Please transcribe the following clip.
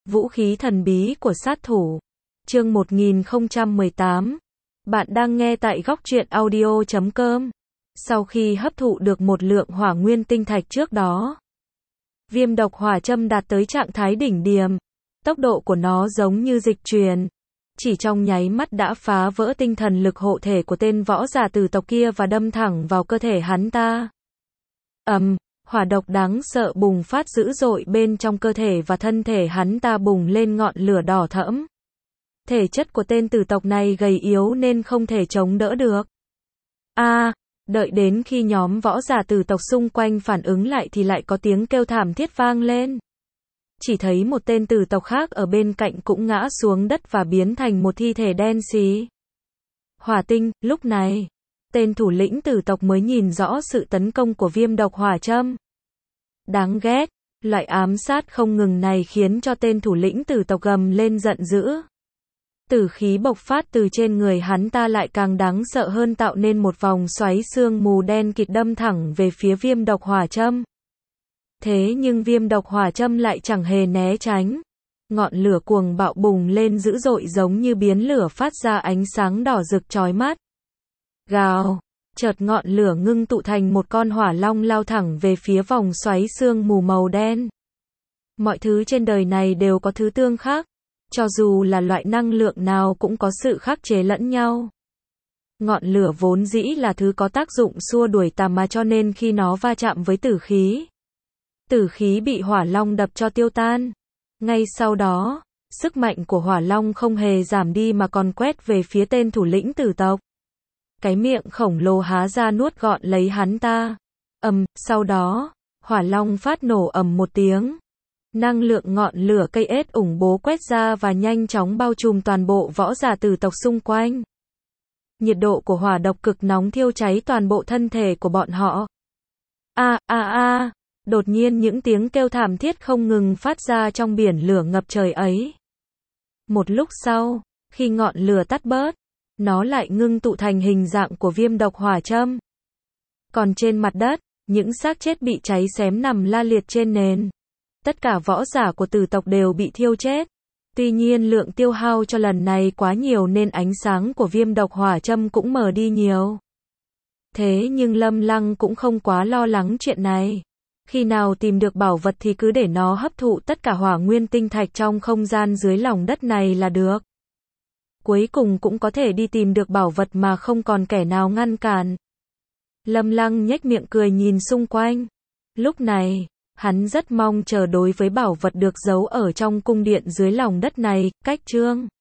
Vũ khí thần bí của sát thủ. Chương 1018. Bạn đang nghe tại góc truyện audio.com. Sau khi hấp thụ được một lượng hỏa nguyên tinh thạch trước đó, viêm độc hỏa châm đạt tới trạng thái đỉnh điểm. Tốc độ của nó giống như dịch truyền. Chỉ trong nháy mắt đã phá vỡ tinh thần lực hộ thể của tên võ giả tử tộc kia và đâm thẳng vào cơ thể hắn ta. Hỏa độc đáng sợ bùng phát dữ dội bên trong cơ thể và thân thể hắn ta bùng lên ngọn lửa đỏ thẫm. Thể chất của tên tử tộc này gầy yếu nên không thể chống đỡ được. Đợi đến khi nhóm võ giả tử tộc xung quanh phản ứng lại thì lại có tiếng kêu thảm thiết vang lên. Chỉ thấy một tên tử tộc khác ở bên cạnh cũng ngã xuống đất và biến thành một thi thể đen xí. Hỏa tinh, lúc này, tên thủ lĩnh tử tộc mới nhìn rõ sự tấn công của viêm độc hỏa châm. Đáng ghét, loại ám sát không ngừng này khiến cho tên thủ lĩnh tử tộc gầm lên giận dữ. Tử khí bộc phát từ trên người hắn ta lại càng đáng sợ hơn, tạo nên một vòng xoáy sương mù đen kịt đâm thẳng về phía viêm độc hỏa châm. Thế nhưng viêm độc hỏa châm lại chẳng hề né tránh. Ngọn lửa cuồng bạo bùng lên dữ dội giống như biến lửa phát ra ánh sáng đỏ rực chói mắt. Gào, chợt ngọn lửa ngưng tụ thành một con hỏa long lao thẳng về phía vòng xoáy sương mù màu đen. Mọi thứ trên đời này đều có thứ tương khắc. Cho dù là loại năng lượng nào cũng có sự khắc chế lẫn nhau. Ngọn lửa vốn dĩ là thứ có tác dụng xua đuổi tà ma, cho nên khi nó va chạm với tử khí bị hỏa long đập cho tiêu tan. Ngay sau đó, sức mạnh của hỏa long không hề giảm đi mà còn quét về phía tên thủ lĩnh tử tộc. Cái miệng khổng lồ há ra nuốt gọn lấy hắn ta. Sau đó, hỏa long phát nổ ầm một tiếng. Năng lượng ngọn lửa cây ết ủng bố quét ra và nhanh chóng bao trùm toàn bộ võ giả tử tộc xung quanh. Nhiệt độ của hỏa độc cực nóng thiêu cháy toàn bộ thân thể của bọn họ. Đột nhiên những tiếng kêu thảm thiết không ngừng phát ra trong biển lửa ngập trời ấy. Một lúc sau, khi ngọn lửa tắt bớt, nó lại ngưng tụ thành hình dạng của viêm độc hỏa châm. Còn trên mặt đất, những xác chết bị cháy xém nằm la liệt trên nền. Tất cả võ giả của tử tộc đều bị thiêu chết. Tuy nhiên lượng tiêu hao cho lần này quá nhiều nên ánh sáng của viêm độc hỏa châm cũng mờ đi nhiều. Thế nhưng Lâm Lăng cũng không quá lo lắng chuyện này. Khi nào tìm được bảo vật thì cứ để nó hấp thụ tất cả hỏa nguyên tinh thạch trong không gian dưới lòng đất này là được. Cuối cùng cũng có thể đi tìm được bảo vật mà không còn kẻ nào ngăn cản. Lâm Lăng nhếch miệng cười nhìn xung quanh. Lúc này, hắn rất mong chờ đối với bảo vật được giấu ở trong cung điện dưới lòng đất này. Cách chương